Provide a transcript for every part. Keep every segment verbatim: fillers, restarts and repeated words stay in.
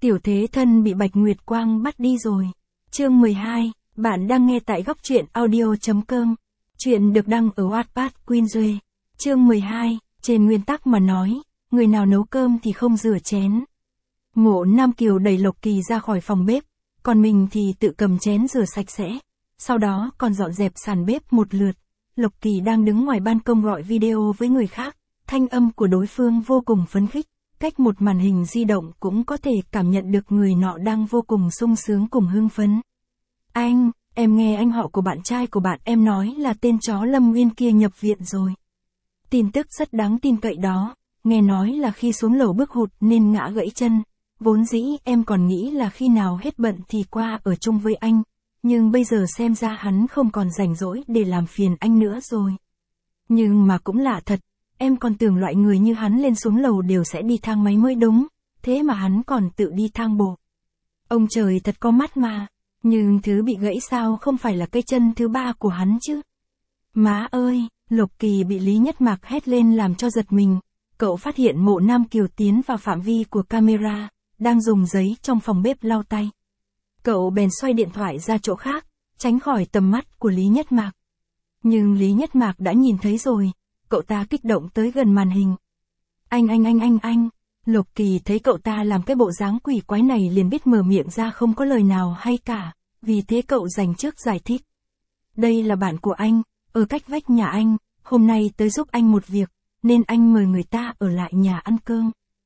Tiểu thế thân bị Bạch Nguyệt Quang bắt đi rồi. Chương mười hai, bạn đang nghe tại góc truyện audio.com. Chuyện được đăng ở Wattpad Queen Duệ. Chương mười hai, trên nguyên tắc mà nói, người nào nấu cơm thì không rửa chén. Mộ Nam Kiều đẩy Lộc Kỳ ra khỏi phòng bếp, còn mình thì tự cầm chén rửa sạch sẽ. Sau đó còn dọn dẹp sàn bếp một lượt. Lộc Kỳ đang đứng ngoài ban công gọi video với người khác, thanh âm của đối phương vô cùng phấn khích. Cách một màn hình di động cũng có thể cảm nhận được người nọ đang vô cùng sung sướng cùng hưng phấn. Anh, em nghe anh họ của bạn trai của bạn em nói là tên chó Lâm Nguyên kia nhập viện rồi. Tin tức rất đáng tin cậy đó, nghe nói là khi xuống lầu bước hụt nên ngã gãy chân. Vốn dĩ em còn nghĩ là khi nào hết bận thì qua ở chung với anh, nhưng bây giờ xem ra hắn không còn rảnh rỗi để làm phiền anh nữa rồi. Nhưng mà cũng lạ thật. Em còn tưởng loại người như hắn lên xuống lầu đều sẽ đi thang máy mới đúng, thế mà hắn còn tự đi thang bộ. Ông trời thật có mắt mà, nhưng thứ bị gãy sao không phải là cây chân thứ ba của hắn chứ. Má ơi, Lộc Kỳ bị Lý Nhất Mạc hét lên làm cho giật mình, cậu phát hiện Mộ Nam Kiều tiến vào phạm vi của camera, đang dùng giấy trong phòng bếp lau tay. Cậu bèn xoay điện thoại ra chỗ khác, tránh khỏi tầm mắt của Lý Nhất Mạc. Nhưng Lý Nhất Mạc đã nhìn thấy rồi. Cậu ta kích động tới gần màn hình. Anh anh anh anh anh, Lộc Kỳ thấy cậu ta làm cái bộ dáng quỷ quái này liền biết mở miệng ra không có lời nào hay cả, vì thế cậu dành trước giải thích. Đây là bạn của anh, ở cách vách nhà anh, hôm nay tới giúp anh một việc, nên anh mời người ta ở lại nhà ăn cơm.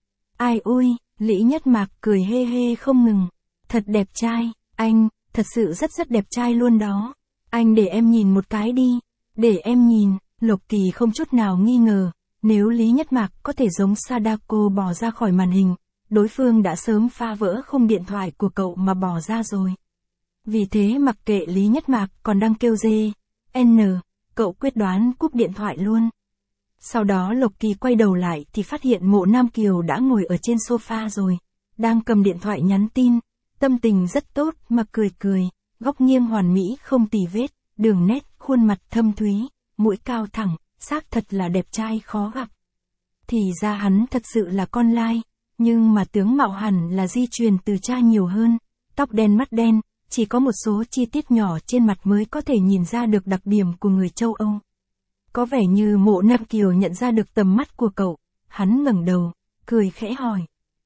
Ai ui, Lý Nhất Mạc cười hê hê không ngừng. Thật đẹp trai, anh, thật sự rất rất đẹp trai luôn đó. Anh để em nhìn một cái đi, để em nhìn. Lộc Kỳ không chút nào nghi ngờ, nếu Lý Nhất Mạc có thể giống Sadako bỏ ra khỏi màn hình, đối phương đã sớm phá vỡ khung điện thoại của cậu mà bỏ ra rồi. Vì thế mặc kệ Lý Nhất Mạc còn đang kêu dê, N, cậu quyết đoán cúp điện thoại luôn. Sau đó Lộc Kỳ quay đầu lại thì phát hiện Mộ Nam Kiều đã ngồi ở trên sofa rồi, đang cầm điện thoại nhắn tin, tâm tình rất tốt mà cười cười, góc nghiêng hoàn mỹ không tì vết, đường nét, khuôn mặt thâm thúy. Mũi cao thẳng, xác thật là đẹp trai khó gặp. Thì ra hắn thật sự là con lai, nhưng mà tướng mạo hẳn là di truyền từ cha nhiều hơn, tóc đen mắt đen, chỉ có một số chi tiết nhỏ trên mặt mới có thể nhìn ra được đặc điểm của người châu Âu. Có vẻ như Mộ Nam Kiều nhận ra được tầm mắt của cậu, hắn ngẩng đầu, cười khẽ hỏi.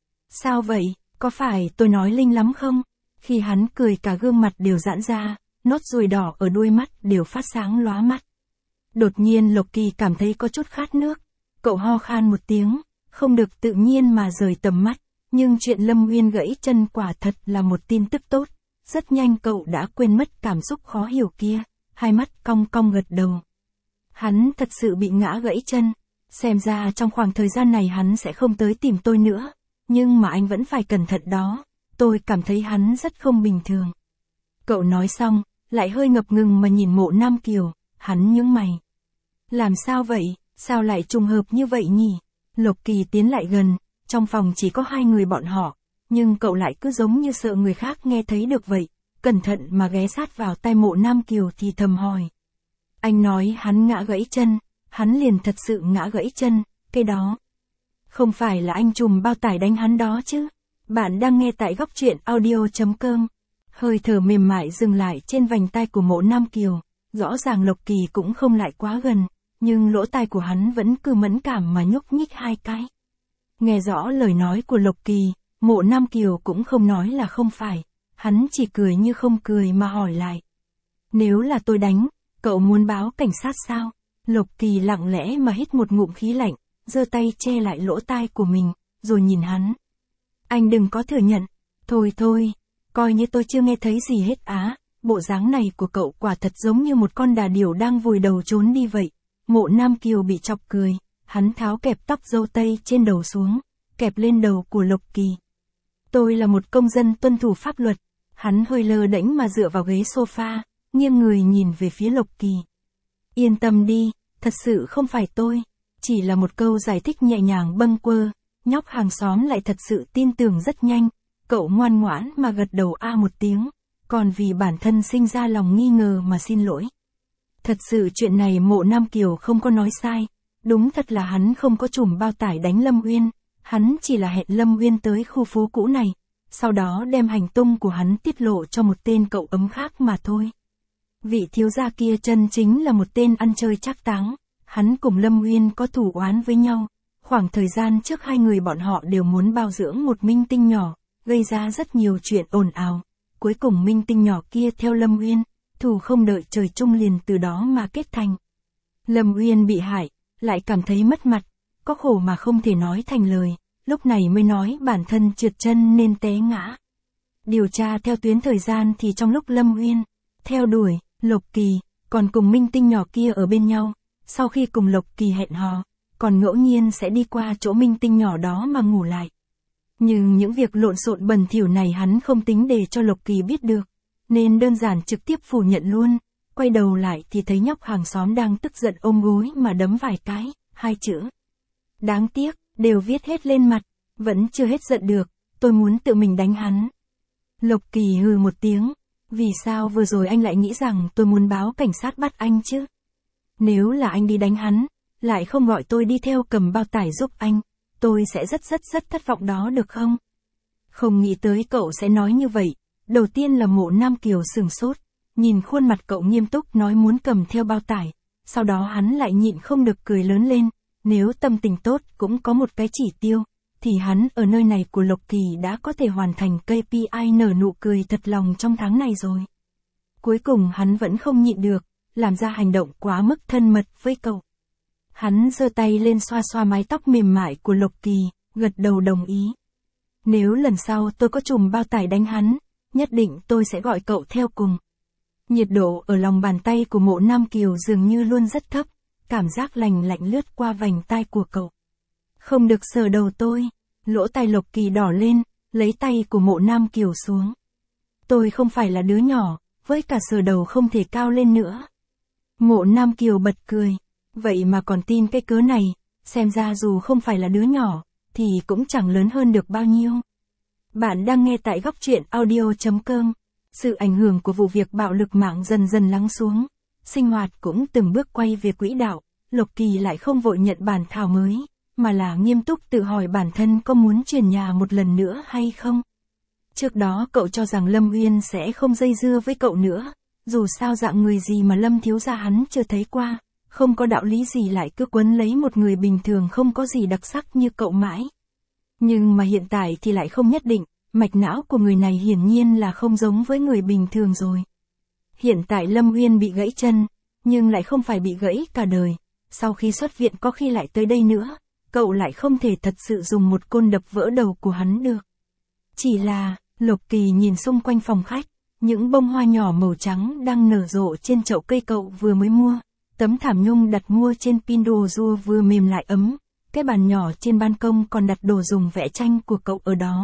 Sao vậy, có phải tôi nói linh lắm không? Khi hắn cười cả gương mặt đều giãn ra, nốt ruồi đỏ ở đuôi mắt đều phát sáng lóa mắt. Đột nhiên Lộc Kỳ cảm thấy có chút khát nước, cậu ho khan một tiếng, không được tự nhiên mà rời tầm mắt, nhưng chuyện Lâm Nguyên gãy chân quả thật là một tin tức tốt, rất nhanh cậu đã quên mất cảm xúc khó hiểu kia, hai mắt cong cong gật đầu. Hắn thật sự bị ngã gãy chân, xem ra trong khoảng thời gian này hắn sẽ không tới tìm tôi nữa, nhưng mà anh vẫn phải cẩn thận đó, tôi cảm thấy hắn rất không bình thường. Cậu nói xong, lại hơi ngập ngừng mà nhìn Mộ Nam Kiều. Hắn nhướng mày. Làm sao vậy, sao lại trùng hợp như vậy nhỉ? Lộc Kỳ tiến lại gần, trong phòng chỉ có hai người bọn họ, nhưng cậu lại cứ giống như sợ người khác nghe thấy được vậy, cẩn thận mà ghé sát vào tai Mộ Nam Kiều thì thầm hỏi. Anh nói hắn ngã gãy chân, hắn liền thật sự ngã gãy chân, cái đó. Không phải là anh trùm bao tải đánh hắn đó chứ? Bạn đang nghe tại góc truyện audio.com. Hơi thở mềm mại dừng lại trên vành tai của Mộ Nam Kiều. Rõ ràng Lộc Kỳ cũng không lại quá gần, nhưng lỗ tai của hắn vẫn cứ mẫn cảm mà nhúc nhích hai cái. Nghe rõ lời nói của Lộc Kỳ, Mộ Nam Kiều cũng không nói là không phải, hắn chỉ cười như không cười mà hỏi lại. Nếu là tôi đánh, cậu muốn báo cảnh sát sao? Lộc Kỳ lặng lẽ mà hít một ngụm khí lạnh, giơ tay che lại lỗ tai của mình, rồi nhìn hắn. Anh đừng có thừa nhận, thôi thôi, coi như tôi chưa nghe thấy gì hết á. Bộ dáng này của cậu quả thật giống như một con đà điểu đang vùi đầu trốn đi vậy. Mộ Nam Kiều bị chọc cười, hắn tháo kẹp tóc râu tây trên đầu xuống, kẹp lên đầu của Lộc Kỳ. Tôi là một công dân tuân thủ pháp luật. Hắn hơi lơ đễnh mà dựa vào ghế sofa, nghiêng người nhìn về phía Lộc Kỳ. Yên tâm đi, thật sự không phải tôi, chỉ là một câu giải thích nhẹ nhàng bâng quơ, nhóc hàng xóm lại thật sự tin tưởng rất nhanh, cậu ngoan ngoãn mà gật đầu a một tiếng. Còn vì bản thân sinh ra lòng nghi ngờ mà xin lỗi. Thật sự chuyện này Mộ Nam Kiều không có nói sai, đúng thật là hắn không có trùm bao tải đánh Lâm Uyên, hắn chỉ là hẹn Lâm Uyên tới khu phố cũ này, sau đó đem hành tung của hắn tiết lộ cho một tên cậu ấm khác mà thôi. Vị thiếu gia kia chân chính là một tên ăn chơi trác táng, hắn cùng Lâm Uyên có thù oán với nhau. Khoảng thời gian trước hai người bọn họ đều muốn bao dưỡng một minh tinh nhỏ, gây ra rất nhiều chuyện ồn ào. Cuối cùng minh tinh nhỏ kia theo Lâm Uyên, thù không đợi trời chung liền từ đó mà kết thành. Lâm Uyên bị hại, lại cảm thấy mất mặt, có khổ mà không thể nói thành lời, lúc này mới nói bản thân trượt chân nên té ngã. Điều tra theo tuyến thời gian thì trong lúc Lâm Uyên theo đuổi Lộc Kỳ, còn cùng minh tinh nhỏ kia ở bên nhau, sau khi cùng Lộc Kỳ hẹn hò, còn ngẫu nhiên sẽ đi qua chỗ minh tinh nhỏ đó mà ngủ lại. Nhưng những việc lộn xộn bẩn thỉu này hắn không tính để cho Lộc Kỳ biết được, nên đơn giản trực tiếp phủ nhận luôn. Quay đầu lại thì thấy nhóc hàng xóm đang tức giận ôm gối mà đấm vài cái, hai chữ. Đáng tiếc, đều viết hết lên mặt, vẫn chưa hết giận được, tôi muốn tự mình đánh hắn. Lộc Kỳ hừ một tiếng, vì sao vừa rồi anh lại nghĩ rằng tôi muốn báo cảnh sát bắt anh chứ? Nếu là anh đi đánh hắn, lại không gọi tôi đi theo cầm bao tải giúp anh, tôi sẽ rất rất rất thất vọng đó được không? Không nghĩ tới cậu sẽ nói như vậy, đầu tiên là Mộ Nam Kiều sửng sốt, nhìn khuôn mặt cậu nghiêm túc nói muốn cầm theo bao tải, sau đó hắn lại nhịn không được cười lớn lên, nếu tâm tình tốt cũng có một cái chỉ tiêu, thì hắn ở nơi này của Lộc Kỳ đã có thể hoàn thành ca pê i nở nụ cười thật lòng trong tháng này rồi. Cuối cùng hắn vẫn không nhịn được, làm ra hành động quá mức thân mật với cậu. Hắn giơ tay lên xoa xoa mái tóc mềm mại của Lộc Kỳ, gật đầu đồng ý. Nếu lần sau tôi có chùm bao tải đánh hắn, nhất định tôi sẽ gọi cậu theo cùng. Nhiệt độ ở lòng bàn tay của Mộ Nam Kiều dường như luôn rất thấp, cảm giác lành lạnh lướt qua vành tai của cậu. Không được sờ đầu tôi, lỗ tai Lộc Kỳ đỏ lên, lấy tay của Mộ Nam Kiều xuống. Tôi không phải là đứa nhỏ, với cả sờ đầu không thể cao lên nữa. Mộ Nam Kiều bật cười, vậy mà còn tin cái cớ này, xem ra dù không phải là đứa nhỏ, thì cũng chẳng lớn hơn được bao nhiêu. Bạn đang nghe tại góc truyện audio chấm com. Sự ảnh hưởng của vụ việc bạo lực mạng dần dần lắng xuống, sinh hoạt cũng từng bước quay về quỹ đạo, Lộc Kỳ lại không vội nhận bản thảo mới, mà là nghiêm túc tự hỏi bản thân có muốn chuyển nhà một lần nữa hay không. Trước đó cậu cho rằng Lâm Uyên sẽ không dây dưa với cậu nữa, dù sao dạng người gì mà Lâm thiếu gia hắn chưa thấy qua, không có đạo lý gì lại cứ quấn lấy một người bình thường không có gì đặc sắc như cậu mãi. Nhưng mà hiện tại thì lại không nhất định, mạch não của người này hiển nhiên là không giống với người bình thường rồi. Hiện tại Lâm Uyên bị gãy chân, nhưng lại không phải bị gãy cả đời, sau khi xuất viện có khi lại tới đây nữa, cậu lại không thể thật sự dùng một côn đập vỡ đầu của hắn được. Chỉ là, Lộc Kỳ nhìn xung quanh phòng khách, những bông hoa nhỏ màu trắng đang nở rộ trên chậu cây cậu vừa mới mua, tấm thảm nhung đặt mua trên Pinduoduo vừa mềm lại ấm, cái bàn nhỏ trên ban công còn đặt đồ dùng vẽ tranh của cậu ở đó.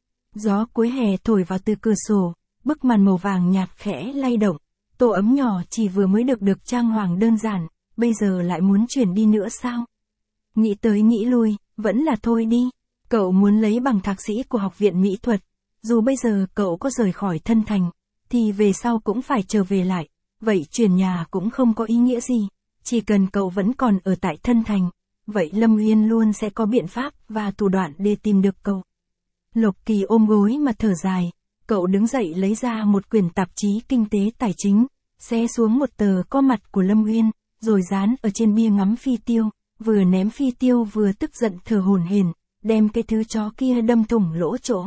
Gió cuối hè thổi vào từ cửa sổ, bức màn màu vàng nhạt khẽ lay động, tổ ấm nhỏ chỉ vừa mới được được trang hoàng đơn giản, bây giờ lại muốn chuyển đi nữa sao? Nghĩ tới nghĩ lui, vẫn là thôi đi. Cậu muốn lấy bằng thạc sĩ của Học viện Mỹ thuật, dù bây giờ cậu có rời khỏi thân thành, thì về sau cũng phải trở về lại, vậy chuyển nhà cũng không có ý nghĩa gì, chỉ cần cậu vẫn còn ở tại thân thành, vậy Lâm Uyên luôn sẽ có biện pháp và thủ đoạn để tìm được cậu. Lộc Kỳ ôm gối mà thở dài, cậu đứng dậy lấy ra một quyển tạp chí kinh tế tài chính, xé xuống một tờ có mặt của Lâm Uyên, rồi dán ở trên bia ngắm phi tiêu, vừa ném phi tiêu vừa tức giận thở hổn hển, đem cái thứ chó kia đâm thủng lỗ chỗ.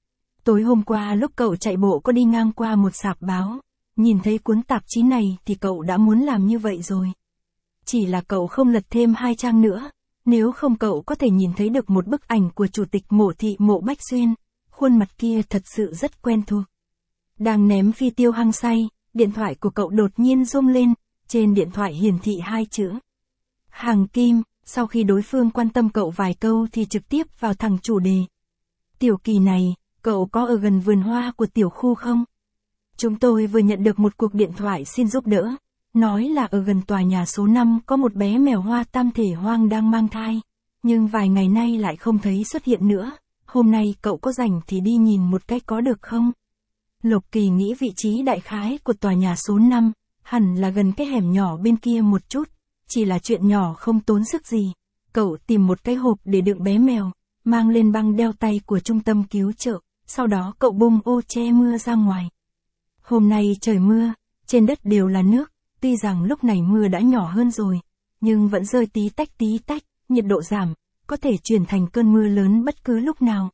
Tối hôm qua lúc cậu chạy bộ có đi ngang qua một sạp báo, nhìn thấy cuốn tạp chí này thì cậu đã muốn làm như vậy rồi. Chỉ là cậu không lật thêm hai trang nữa, nếu không cậu có thể nhìn thấy được một bức ảnh của chủ tịch Mộ thị Mộ Bách Xuyên, khuôn mặt kia thật sự rất quen thuộc. Đang ném phi tiêu hăng say, điện thoại của cậu đột nhiên rung lên, trên điện thoại hiển thị hai chữ. Hàng Kim, sau khi đối phương quan tâm cậu vài câu thì trực tiếp vào thẳng chủ đề. Tiểu Kỳ này, cậu có ở gần vườn hoa của tiểu khu không? Chúng tôi vừa nhận được một cuộc điện thoại xin giúp đỡ, nói là ở gần tòa nhà số năm có một bé mèo hoa tam thể hoang đang mang thai, nhưng vài ngày nay lại không thấy xuất hiện nữa, hôm nay cậu có rảnh thì đi nhìn một cái có được không? Lộc Kỳ nghĩ vị trí đại khái của tòa nhà số năm, hẳn là gần cái hẻm nhỏ bên kia một chút, chỉ là chuyện nhỏ không tốn sức gì. Cậu tìm một cái hộp để đựng bé mèo, mang lên băng đeo tay của trung tâm cứu trợ, sau đó cậu bung ô che mưa ra ngoài. Hôm nay trời mưa, trên đất đều là nước, tuy rằng lúc này mưa đã nhỏ hơn rồi, nhưng vẫn rơi tí tách tí tách, nhiệt độ giảm, có thể chuyển thành cơn mưa lớn bất cứ lúc nào.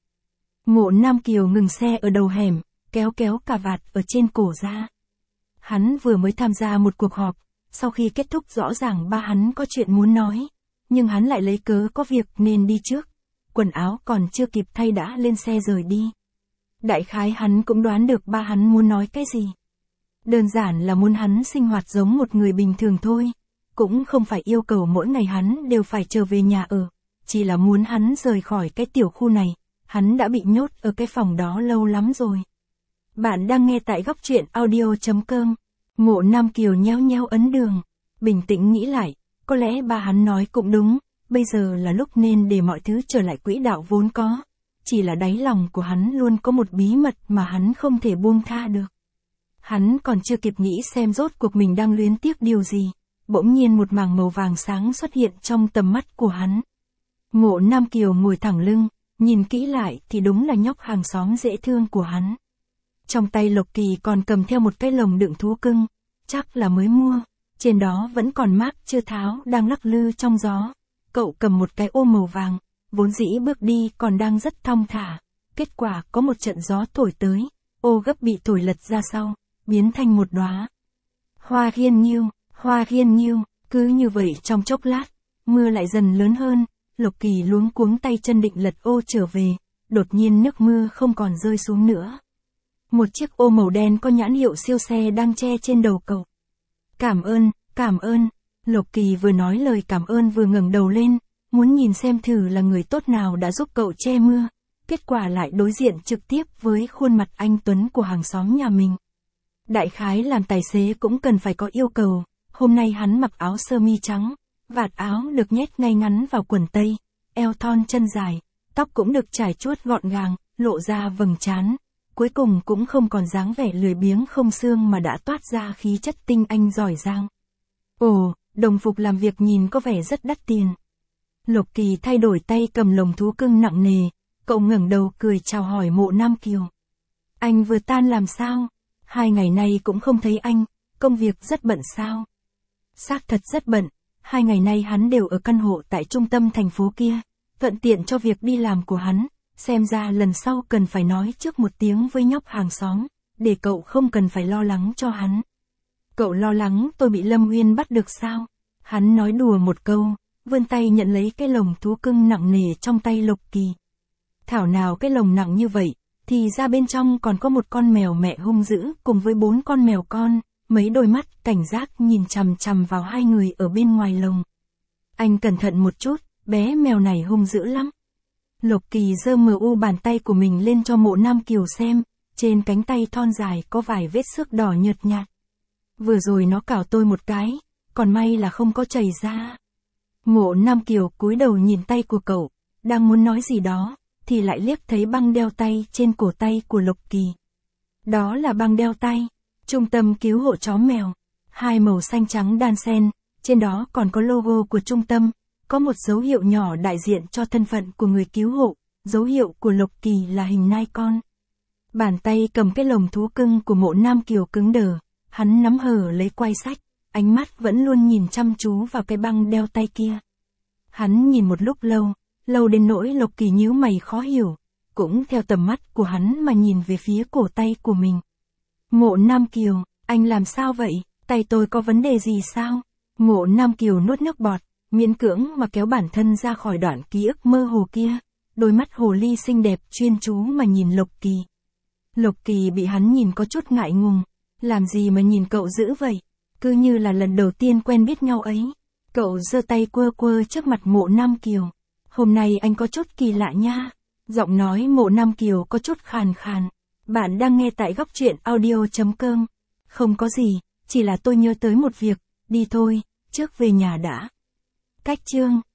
Mộ Nam Kiều ngừng xe ở đầu hẻm, kéo kéo cà vạt ở trên cổ ra. Hắn vừa mới tham gia một cuộc họp, sau khi kết thúc rõ ràng ba hắn có chuyện muốn nói, nhưng hắn lại lấy cớ có việc nên đi trước, quần áo còn chưa kịp thay đã lên xe rời đi. Đại khái hắn cũng đoán được ba hắn muốn nói cái gì. Đơn giản là muốn hắn sinh hoạt giống một người bình thường thôi, cũng không phải yêu cầu mỗi ngày hắn đều phải trở về nhà ở, chỉ là muốn hắn rời khỏi cái tiểu khu này, hắn đã bị nhốt ở cái phòng đó lâu lắm rồi. Bạn đang nghe tại góc truyện audio chấm com. Mộ Nam Kiều nheo nheo ấn đường, bình tĩnh nghĩ lại, có lẽ ba hắn nói cũng đúng, bây giờ là lúc nên để mọi thứ trở lại quỹ đạo vốn có. Chỉ là đáy lòng của hắn luôn có một bí mật mà hắn không thể buông tha được. Hắn còn chưa kịp nghĩ xem rốt cuộc mình đang luyến tiếc điều gì, bỗng nhiên một mảng màu vàng sáng xuất hiện trong tầm mắt của hắn. Mộ Nam Kiều ngồi thẳng lưng, nhìn kỹ lại thì đúng là nhóc hàng xóm dễ thương của hắn. Trong tay Lộc Kỳ còn cầm theo một cái lồng đựng thú cưng, chắc là mới mua, trên đó vẫn còn mác chưa tháo đang lắc lư trong gió. Cậu cầm một cái ô màu vàng, vốn dĩ bước đi còn đang rất thong thả, kết quả có một trận gió thổi tới, ô gấp bị thổi lật ra sau, biến thành một đóa hoa hiên nghiêu, hoa hiên nghiêu. Cứ như vậy trong chốc lát, mưa lại dần lớn hơn, Lộc Kỳ luống cuống tay chân định lật ô trở về, đột nhiên nước mưa không còn rơi xuống nữa. Một chiếc ô màu đen có nhãn hiệu siêu xe đang che trên đầu cậu. Cảm ơn, cảm ơn. Lộc Kỳ vừa nói lời cảm ơn vừa ngẩng đầu lên, muốn nhìn xem thử là người tốt nào đã giúp cậu che mưa. Kết quả lại đối diện trực tiếp với khuôn mặt anh Tuấn của hàng xóm nhà mình. Đại khái làm tài xế cũng cần phải có yêu cầu, hôm nay hắn mặc áo sơ mi trắng, vạt áo được nhét ngay ngắn vào quần tây, eo thon chân dài, tóc cũng được trải chuốt gọn gàng, lộ ra vầng trán. Cuối cùng cũng không còn dáng vẻ lười biếng không xương mà đã toát ra khí chất tinh anh giỏi giang. Ồ, đồng phục làm việc nhìn có vẻ rất đắt tiền. Lộc Kỳ thay đổi tay cầm lồng thú cưng nặng nề, cậu ngẩng đầu cười chào hỏi Mộ Nam Kiều. Anh vừa tan làm sao? Hai ngày nay cũng không thấy anh, công việc rất bận sao? Xác thật rất bận, hai ngày nay hắn đều ở căn hộ tại trung tâm thành phố kia, thuận tiện cho việc đi làm của hắn. Xem ra lần sau cần phải nói trước một tiếng với nhóc hàng xóm, để cậu không cần phải lo lắng cho hắn. Cậu lo lắng tôi bị Lâm Uyên bắt được sao? Hắn nói đùa một câu, vươn tay nhận lấy cái lồng thú cưng nặng nề trong tay Lộc Kỳ. Thảo nào cái lồng nặng như vậy, thì ra bên trong còn có một con mèo mẹ hung dữ cùng với bốn con mèo con, mấy đôi mắt cảnh giác nhìn chằm chằm vào hai người ở bên ngoài lồng. Anh cẩn thận một chút, bé mèo này hung dữ lắm. Lộc Kỳ giơ mờ u bàn tay của mình lên cho Mộ Nam Kiều xem, trên cánh tay thon dài có vài vết xước đỏ nhợt nhạt. Vừa rồi nó cào tôi một cái, còn may là không có chảy ra. Mộ Nam Kiều cúi đầu nhìn tay của cậu, đang muốn nói gì đó, thì lại liếc thấy băng đeo tay trên cổ tay của Lộc Kỳ. Đó là băng đeo tay, trung tâm cứu hộ chó mèo, hai màu xanh trắng đan xen, trên đó còn có logo của trung tâm. Có một dấu hiệu nhỏ đại diện cho thân phận của người cứu hộ, dấu hiệu của Lộc Kỳ là hình nai con. Bàn tay cầm cái lồng thú cưng của Mộ Nam Kiều cứng đờ, hắn nắm hở lấy quay sách, ánh mắt vẫn luôn nhìn chăm chú vào cái băng đeo tay kia. Hắn nhìn một lúc lâu, lâu đến nỗi Lộc Kỳ nhíu mày khó hiểu, cũng theo tầm mắt của hắn mà nhìn về phía cổ tay của mình. Mộ Nam Kiều, anh làm sao vậy, tay tôi có vấn đề gì sao? Mộ Nam Kiều nuốt nước bọt, miễn cưỡng mà kéo bản thân ra khỏi đoạn ký ức mơ hồ kia, đôi mắt hồ ly xinh đẹp chuyên chú mà nhìn Lộc Kỳ. Lộc Kỳ bị hắn nhìn có chút ngại ngùng, làm gì mà nhìn cậu dữ vậy, cứ như là lần đầu tiên quen biết nhau ấy. Cậu giơ tay quơ quơ trước mặt Mộ Nam Kiều. Hôm nay anh có chút kỳ lạ nha. Giọng nói Mộ Nam Kiều có chút khàn khàn. Bạn đang nghe tại góc truyện audio chấm com. Không có gì, chỉ là tôi nhớ tới một việc, đi thôi, trước về nhà đã. Cách chương